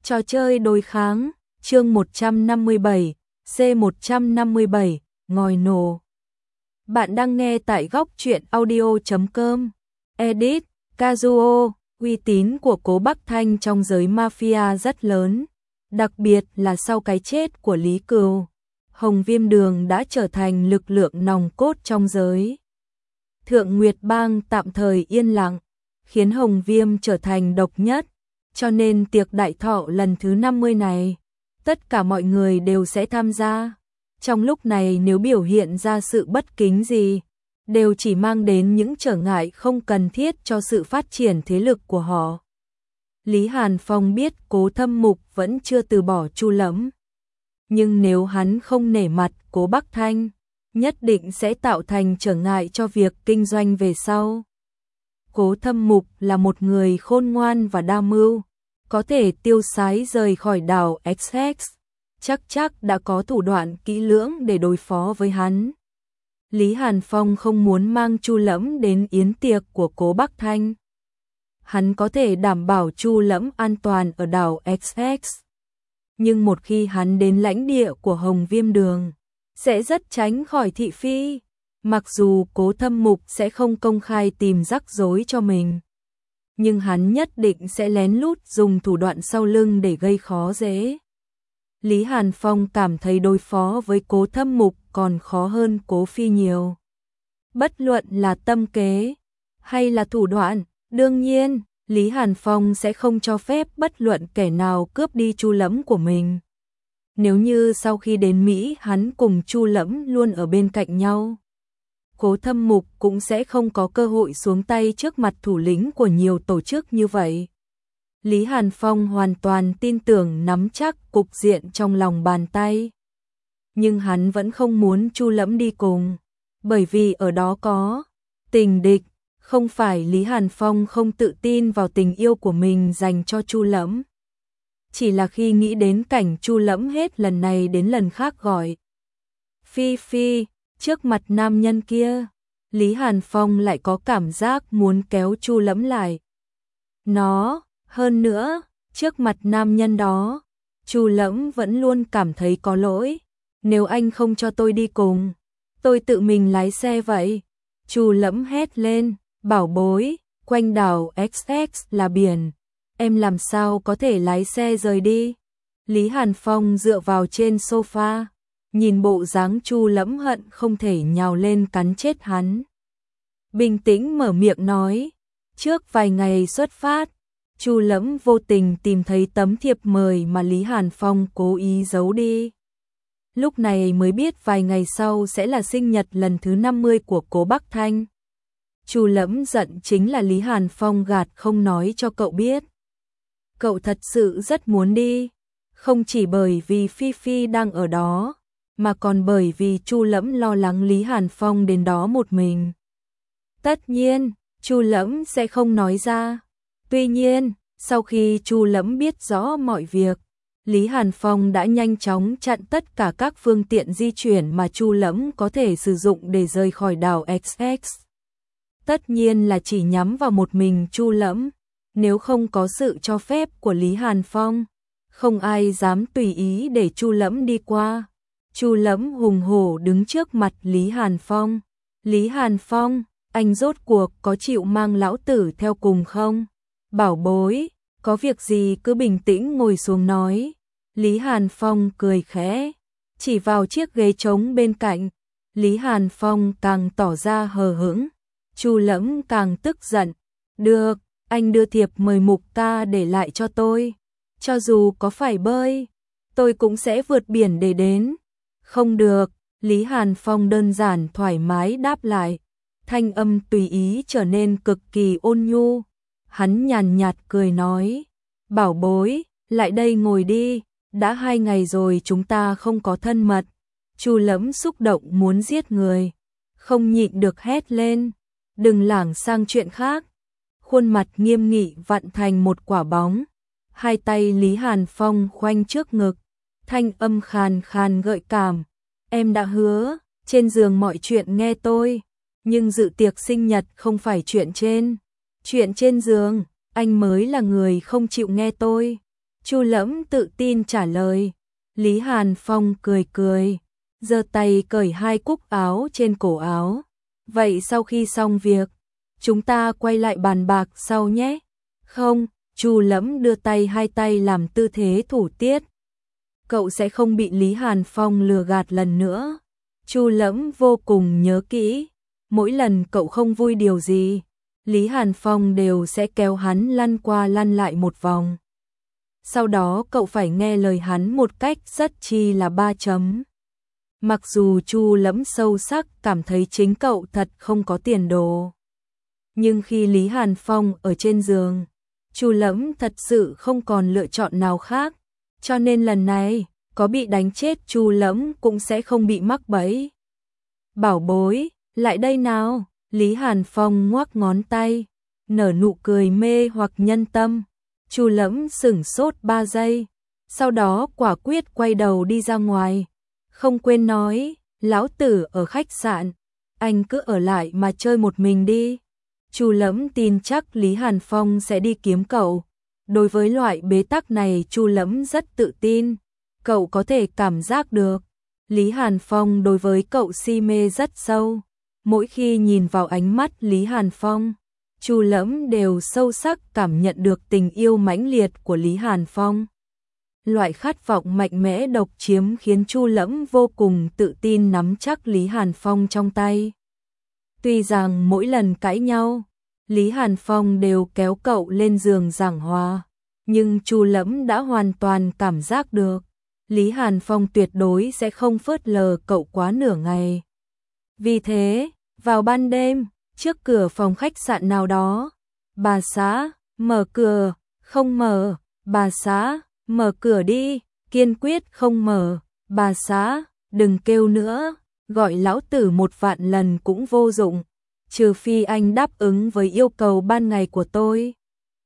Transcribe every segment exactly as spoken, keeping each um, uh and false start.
Trò chơi đối kháng, chương một trăm năm mươi bảy, C một trăm năm mươi bảy, ngòi nổ. Bạn đang nghe tại góc truyện audio chấm com. Edit, Kazuo, uy tín của Cố Bắc Thanh trong giới mafia rất lớn, đặc biệt là sau cái chết của Lý Cừu, Hồng Viêm Đường đã trở thành lực lượng nòng cốt trong giới. Thượng Nguyệt Bang tạm thời yên lặng, khiến Hồng Viêm trở thành độc nhất, cho nên tiệc đại thọ lần thứ năm mươi này, tất cả mọi người đều sẽ tham gia. Trong lúc này nếu biểu hiện ra sự bất kính gì, đều chỉ mang đến những trở ngại không cần thiết cho sự phát triển thế lực của họ. Lý Hàn Phong biết Cố Thâm Mục vẫn chưa từ bỏ Chu Lẫm, nhưng nếu hắn không nể mặt Cố Bắc Thanh, nhất định sẽ tạo thành trở ngại cho việc kinh doanh về sau. Cố Thâm Mục là một người khôn ngoan và đa mưu, có thể tiêu sái rời khỏi đảo ích ích, chắc chắc đã có thủ đoạn kỹ lưỡng để đối phó với hắn. Lý Hàn Phong không muốn mang Chu Lẫm đến yến tiệc của Cố Bắc Thanh. Hắn có thể đảm bảo Chu Lẫm an toàn ở đảo ích ích, nhưng một khi hắn đến lãnh địa của Hồng Viêm Đường, sẽ rất tránh khỏi thị phi. Mặc dù Cố Thâm Mục sẽ không công khai tìm rắc rối cho mình, nhưng hắn nhất định sẽ lén lút dùng thủ đoạn sau lưng để gây khó dễ. Lý Hàn Phong cảm thấy đối phó với Cố Thâm Mục còn khó hơn Cố Phi nhiều. Bất luận là tâm kế hay là thủ đoạn, đương nhiên, Lý Hàn Phong sẽ không cho phép bất luận kẻ nào cướp đi Chu Lẫm của mình. Nếu như sau khi đến Mỹ hắn cùng Chu Lẫm luôn ở bên cạnh nhau, Cố Thâm Mục cũng sẽ không có cơ hội xuống tay trước mặt thủ lĩnh của nhiều tổ chức như vậy. Lý Hàn Phong hoàn toàn tin tưởng nắm chắc cục diện trong lòng bàn tay. Nhưng hắn vẫn không muốn Chu Lẫm đi cùng, bởi vì ở đó có tình địch. Không phải Lý Hàn Phong không tự tin vào tình yêu của mình dành cho Chu Lẫm, chỉ là khi nghĩ đến cảnh Chu Lẫm hết lần này đến lần khác gọi Phi Phi trước mặt nam nhân kia, Lý Hàn Phong lại có cảm giác muốn kéo Chu Lẫm lại. Nó, hơn nữa, trước mặt nam nhân đó, Chu Lẫm vẫn luôn cảm thấy có lỗi. Nếu anh không cho tôi đi cùng, tôi tự mình lái xe vậy. Chu Lẫm hét lên, bảo bối, quanh đảo ích ích là biển, em làm sao có thể lái xe rời đi. Lý Hàn Phong dựa vào trên sofa, nhìn bộ dáng Chu Lẫm hận không thể nhào lên cắn chết hắn. Bình tĩnh mở miệng nói, trước vài ngày xuất phát, Chu Lẫm vô tình tìm thấy tấm thiệp mời mà Lý Hàn Phong cố ý giấu đi. Lúc này mới biết vài ngày sau sẽ là sinh nhật lần thứ năm mươi của Cố Bắc Thanh. Chu Lẫm giận chính là Lý Hàn Phong gạt không nói cho cậu biết. Cậu thật sự rất muốn đi, không chỉ bởi vì Phi Phi đang ở đó, mà còn bởi vì Chu Lẫm lo lắng Lý Hàn Phong đến đó một mình. Tất nhiên, Chu Lẫm sẽ không nói ra. Tuy nhiên, sau khi Chu Lẫm biết rõ mọi việc, Lý Hàn Phong đã nhanh chóng chặn tất cả các phương tiện di chuyển mà Chu Lẫm có thể sử dụng để rời khỏi đảo ích ích. Tất nhiên là chỉ nhắm vào một mình Chu Lẫm, nếu không có sự cho phép của Lý Hàn Phong, không ai dám tùy ý để Chu Lẫm đi qua. Chu Lẫm hùng hổ đứng trước mặt Lý Hàn Phong. Lý Hàn Phong, anh rốt cuộc có chịu mang lão tử theo cùng không? Bảo bối, có việc gì cứ bình tĩnh ngồi xuống nói. Lý Hàn Phong cười khẽ, chỉ vào chiếc ghế trống bên cạnh. Lý Hàn Phong càng tỏ ra hờ hững, Chu Lẫm càng tức giận. Được, anh đưa thiệp mời Mục ca để lại cho tôi. Cho dù có phải bơi, tôi cũng sẽ vượt biển để đến. Không được, Lý Hàn Phong đơn giản thoải mái đáp lại. Thanh âm tùy ý trở nên cực kỳ ôn nhu. Hắn nhàn nhạt cười nói, bảo bối, lại đây ngồi đi, đã hai ngày rồi chúng ta không có thân mật. Chu Lẫm xúc động muốn giết người, không nhịn được hét lên, đừng lảng sang chuyện khác. Khuôn mặt nghiêm nghị vặn thành một quả bóng, hai tay Lý Hàn Phong khoanh trước ngực, thanh âm khàn khàn gợi cảm, em đã hứa, trên giường mọi chuyện nghe tôi, nhưng dự tiệc sinh nhật không phải chuyện trên. Chuyện trên giường, anh mới là người không chịu nghe tôi. Chu Lẫm tự tin trả lời. Lý Hàn Phong cười cười, giơ tay cởi hai cúc áo trên cổ áo. Vậy sau khi xong việc, chúng ta quay lại bàn bạc sau nhé. Không, Chu Lẫm đưa tay hai tay làm tư thế thủ tiết. Cậu sẽ không bị Lý Hàn Phong lừa gạt lần nữa. Chu Lẫm vô cùng nhớ kỹ, mỗi lần cậu không vui điều gì, Lý Hàn Phong đều sẽ kéo hắn lăn qua lăn lại một vòng. Sau đó cậu phải nghe lời hắn một cách rất chi là ba chấm. Mặc dù Chu Lẫm sâu sắc cảm thấy chính cậu thật không có tiền đồ, nhưng khi Lý Hàn Phong ở trên giường, Chu Lẫm thật sự không còn lựa chọn nào khác, cho nên lần này có bị đánh chết Chu Lẫm cũng sẽ không bị mắc bẫy. Bảo bối, lại đây nào. Lý Hàn Phong ngoắc ngón tay, nở nụ cười mê hoặc nhân tâm. Chu Lẫm sửng sốt ba giây, sau đó quả quyết quay đầu đi ra ngoài. Không quên nói, lão tử ở khách sạn, anh cứ ở lại mà chơi một mình đi. Chu Lẫm tin chắc Lý Hàn Phong sẽ đi kiếm cậu. Đối với loại bế tắc này Chu Lẫm rất tự tin, cậu có thể cảm giác được. Lý Hàn Phong đối với cậu si mê rất sâu. Mỗi khi nhìn vào ánh mắt Lý Hàn Phong, Chu Lẫm đều sâu sắc cảm nhận được tình yêu mãnh liệt của Lý Hàn Phong. Loại khát vọng mạnh mẽ độc chiếm khiến Chu Lẫm vô cùng tự tin nắm chắc Lý Hàn Phong trong tay. Tuy rằng mỗi lần cãi nhau, Lý Hàn Phong đều kéo cậu lên giường giảng hòa, nhưng Chu Lẫm đã hoàn toàn cảm giác được, Lý Hàn Phong tuyệt đối sẽ không phớt lờ cậu quá nửa ngày. Vì thế, vào ban đêm, trước cửa phòng khách sạn nào đó, bà xã, mở cửa, không mở, bà xã, mở cửa đi, kiên quyết không mở, bà xã, đừng kêu nữa, gọi lão tử một vạn lần cũng vô dụng, trừ phi anh đáp ứng với yêu cầu ban ngày của tôi.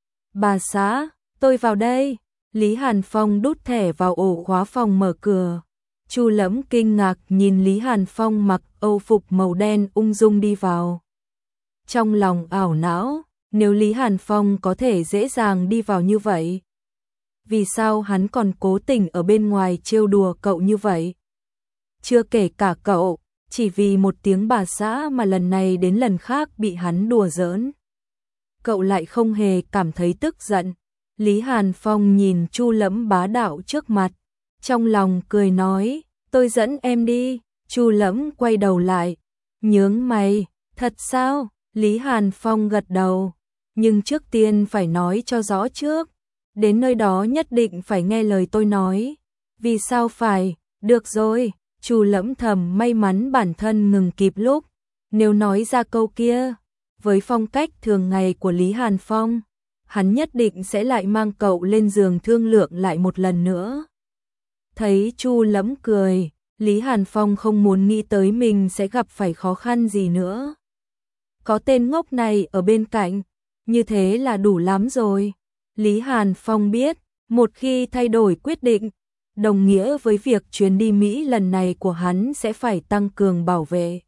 Bà xã, tôi vào đây. Lý Hàn Phong đút thẻ vào ổ khóa phòng mở cửa. Chu Lẫm kinh ngạc nhìn Lý Hàn Phong mặc âu phục màu đen ung dung đi vào. Trong lòng ảo não, nếu Lý Hàn Phong có thể dễ dàng đi vào như vậy, vì sao hắn còn cố tình ở bên ngoài trêu đùa cậu như vậy? Chưa kể cả cậu, chỉ vì một tiếng bà xã mà lần này đến lần khác bị hắn đùa giỡn. Cậu lại không hề cảm thấy tức giận. Lý Hàn Phong nhìn Chu Lẫm bá đạo trước mặt, trong lòng cười nói, tôi dẫn em đi. Chu Lẫm quay đầu lại, nhướng mày, thật sao? Lý Hàn Phong gật đầu, nhưng trước tiên phải nói cho rõ trước, đến nơi đó nhất định phải nghe lời tôi nói. Vì sao phải? Được rồi. Chu Lẫm thầm may mắn bản thân ngừng kịp lúc, nếu nói ra câu kia, với phong cách thường ngày của Lý Hàn Phong, hắn nhất định sẽ lại mang cậu lên giường thương lượng lại một lần nữa. Thấy Chu Lẫm cười, Lý Hàn Phong không muốn nghĩ tới mình sẽ gặp phải khó khăn gì nữa. Có tên ngốc này ở bên cạnh, như thế là đủ lắm rồi. Lý Hàn Phong biết, một khi thay đổi quyết định, đồng nghĩa với việc chuyến đi Mỹ lần này của hắn sẽ phải tăng cường bảo vệ.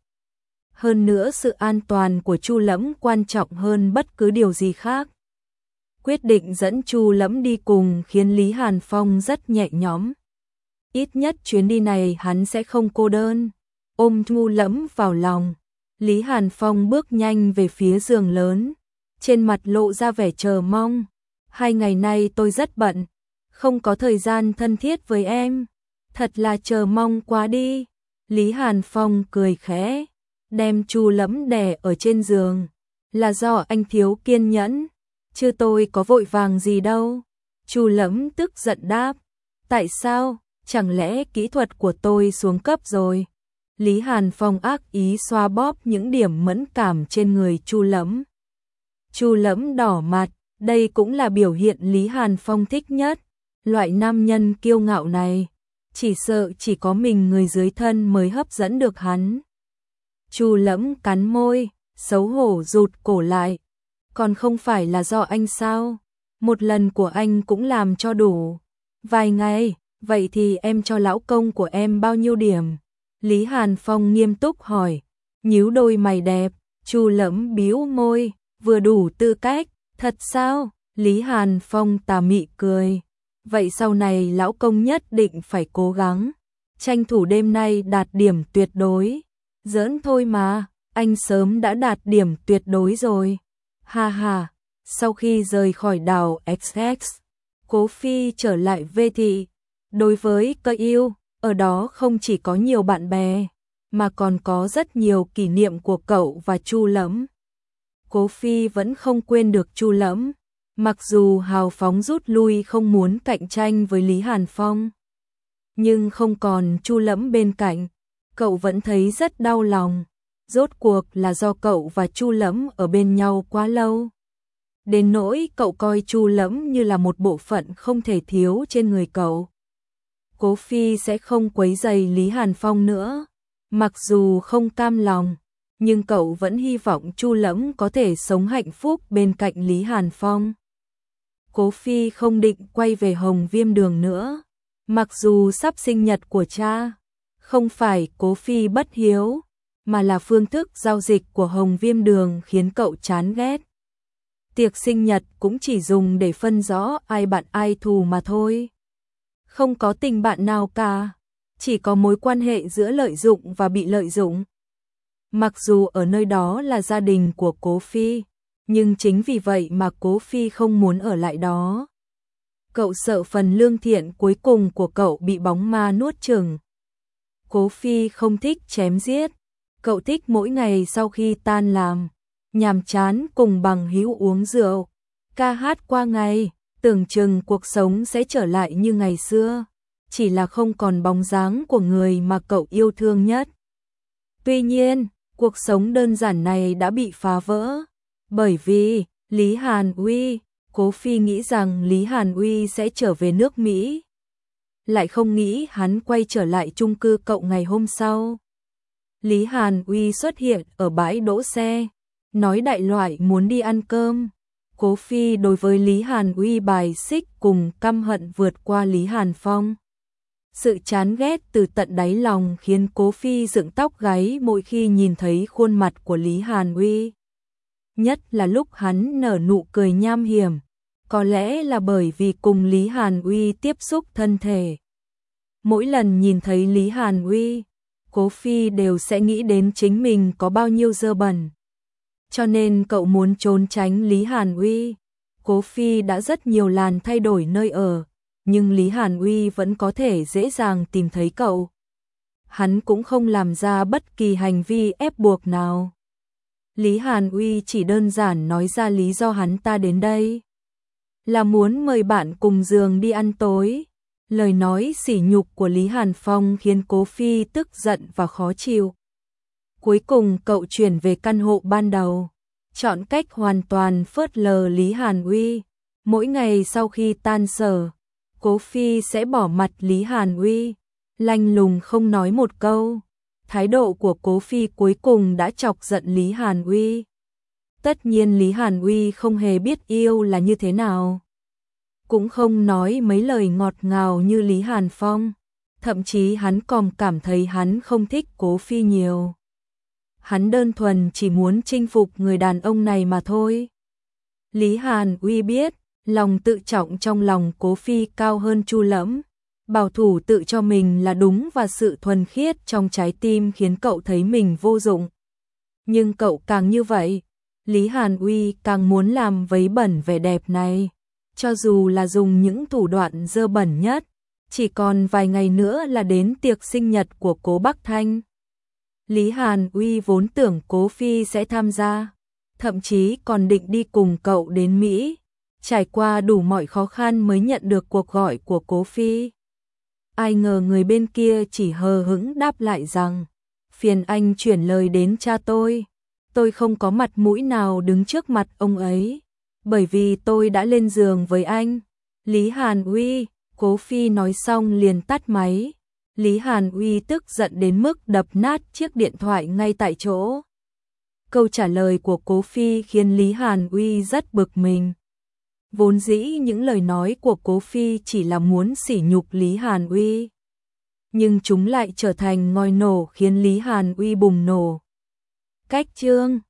Hơn nữa sự an toàn của Chu Lẫm quan trọng hơn bất cứ điều gì khác. Quyết định dẫn Chu Lẫm đi cùng khiến Lý Hàn Phong rất nhẹ nhõm. Ít nhất chuyến đi này hắn sẽ không cô đơn. Ôm Chu Lẫm vào lòng, Lý Hàn Phong bước nhanh về phía giường lớn, trên mặt lộ ra vẻ chờ mong. Hai ngày nay tôi rất bận, không có thời gian thân thiết với em, thật là chờ mong quá đi. Lý Hàn Phong cười khẽ, đem Chu Lẫm đè ở trên giường, là do anh thiếu kiên nhẫn, chứ tôi có vội vàng gì đâu. Chu Lẫm tức giận đáp, tại sao, chẳng lẽ kỹ thuật của tôi xuống cấp rồi? Lý Hàn Phong ác ý xoa bóp những điểm mẫn cảm trên người Chu Lẫm. Chu Lẫm đỏ mặt, đây cũng là biểu hiện Lý Hàn Phong thích nhất. Loại nam nhân kiêu ngạo này, chỉ sợ chỉ có mình người dưới thân mới hấp dẫn được hắn. Chu Lẫm cắn môi, xấu hổ rụt cổ lại. Còn không phải là do anh sao? Một lần của anh cũng làm cho đủ. Vài ngày, vậy thì em cho lão công của em bao nhiêu điểm? Lý Hàn Phong nghiêm túc hỏi, nhíu đôi mày đẹp. Chu Lẫm bĩu môi, vừa đủ tư cách. Thật sao? Lý Hàn Phong tà mị cười. vậy sau này lão công nhất định phải cố gắng, tranh thủ đêm nay đạt điểm tuyệt đối. Giỡn thôi mà, anh sớm đã đạt điểm tuyệt đối rồi. Ha ha, sau khi rời khỏi đảo ích ích, Cố Phi trở lại Vê Thị. Đối với Cơ Yêu, ở đó không chỉ có nhiều bạn bè, mà còn có rất nhiều kỷ niệm của cậu và Chu Lẫm. Cố Phi vẫn không quên được Chu Lẫm, mặc dù hào phóng rút lui không muốn cạnh tranh với Lý Hàn Phong. Nhưng không còn Chu Lẫm bên cạnh, cậu vẫn thấy rất đau lòng. Rốt cuộc là do cậu và Chu Lẫm ở bên nhau quá lâu. Đến nỗi cậu coi Chu Lẫm như là một bộ phận không thể thiếu trên người cậu. Cố Phi sẽ không quấy rầy Lý Hàn Phong nữa. Mặc dù không cam lòng, nhưng cậu vẫn hy vọng Chu Lẫm có thể sống hạnh phúc bên cạnh Lý Hàn Phong. Cố Phi không định quay về Hồng Viêm Đường nữa. Mặc dù sắp sinh nhật của cha, không phải Cố Phi bất hiếu, mà là phương thức giao dịch của Hồng Viêm Đường khiến cậu chán ghét. Tiệc sinh nhật cũng chỉ dùng để phân rõ ai bạn ai thù mà thôi. Không có tình bạn nào cả, chỉ có mối quan hệ giữa lợi dụng và bị lợi dụng. Mặc dù ở nơi đó là gia đình của Cố Phi, nhưng chính vì vậy mà Cố Phi không muốn ở lại đó. Cậu sợ phần lương thiện cuối cùng của cậu bị bóng ma nuốt chửng. Cố Phi không thích chém giết, cậu thích mỗi ngày sau khi tan làm, nhàm chán cùng bằng hữu uống rượu, ca hát qua ngày, tưởng chừng cuộc sống sẽ trở lại như ngày xưa, chỉ là không còn bóng dáng của người mà cậu yêu thương nhất. Tuy nhiên, cuộc sống đơn giản này đã bị phá vỡ, bởi vì Lý Hàn Uy. Cố Phi nghĩ rằng Lý Hàn Uy sẽ trở về nước Mỹ, lại không nghĩ hắn quay trở lại chung cư cậu ngày hôm sau. Lý Hàn Uy xuất hiện ở bãi đỗ xe, nói đại loại muốn đi ăn cơm. Cố Phi đối với Lý Hàn Uy bài xích cùng căm hận vượt qua Lý Hàn Phong. Sự chán ghét từ tận đáy lòng khiến Cố Phi dựng tóc gáy mỗi khi nhìn thấy khuôn mặt của Lý Hàn Uy. Nhất là lúc hắn nở nụ cười nham hiểm, có lẽ là bởi vì cùng Lý Hàn Uy tiếp xúc thân thể. Mỗi lần nhìn thấy Lý Hàn Uy, Cố Phi đều sẽ nghĩ đến chính mình có bao nhiêu dơ bẩn. Cho nên cậu muốn trốn tránh Lý Hàn Uy. Cố Phi đã rất nhiều lần thay đổi nơi ở, nhưng Lý Hàn Uy vẫn có thể dễ dàng tìm thấy cậu. Hắn cũng không làm ra bất kỳ hành vi ép buộc nào. Lý Hàn Uy chỉ đơn giản nói ra lý do hắn ta đến đây là muốn mời bạn cùng giường đi ăn tối. Lời nói sỉ nhục của Lý Hàn Phong khiến Cố Phi tức giận và khó chịu. Cuối cùng cậu chuyển về căn hộ ban đầu, chọn cách hoàn toàn phớt lờ Lý Hàn Uy. Mỗi ngày sau khi tan sở, Cố Phi sẽ bỏ mặt Lý Hàn Uy, lạnh lùng không nói một câu. Thái độ của Cố Phi cuối cùng đã chọc giận Lý Hàn Uy. Tất nhiên Lý Hàn Uy không hề biết yêu là như thế nào, cũng không nói mấy lời ngọt ngào như Lý Hàn Phong, thậm chí hắn còn cảm thấy hắn không thích Cố Phi nhiều. Hắn đơn thuần chỉ muốn chinh phục người đàn ông này mà thôi. Lý Hàn Uy biết, lòng tự trọng trong lòng Cố Phi cao hơn Chu Lẫm. Bảo thủ tự cho mình là đúng và sự thuần khiết trong trái tim khiến cậu thấy mình vô dụng. Nhưng cậu càng như vậy, Lý Hàn Uy càng muốn làm vấy bẩn vẻ đẹp này. Cho dù là dùng những thủ đoạn dơ bẩn nhất, chỉ còn vài ngày nữa là đến tiệc sinh nhật của Cố Bắc Thanh. Lý Hàn Uy vốn tưởng Cố Phi sẽ tham gia, thậm chí còn định đi cùng cậu đến Mỹ. Trải qua đủ mọi khó khăn mới nhận được cuộc gọi của Cố Phi. Ai ngờ người bên kia chỉ hờ hững đáp lại rằng, phiền anh chuyển lời đến cha tôi. Tôi không có mặt mũi nào đứng trước mặt ông ấy, bởi vì tôi đã lên giường với anh. Lý Hàn Uy. Cố Phi nói xong liền tắt máy. Lý Hàn Uy tức giận đến mức đập nát chiếc điện thoại ngay tại chỗ. Câu trả lời của Cố Phi khiến Lý Hàn Uy rất bực mình. Vốn dĩ những lời nói của Cố Phi chỉ là muốn sỉ nhục Lý Hàn Uy, nhưng chúng lại trở thành ngòi nổ khiến Lý Hàn Uy bùng nổ. Cách chương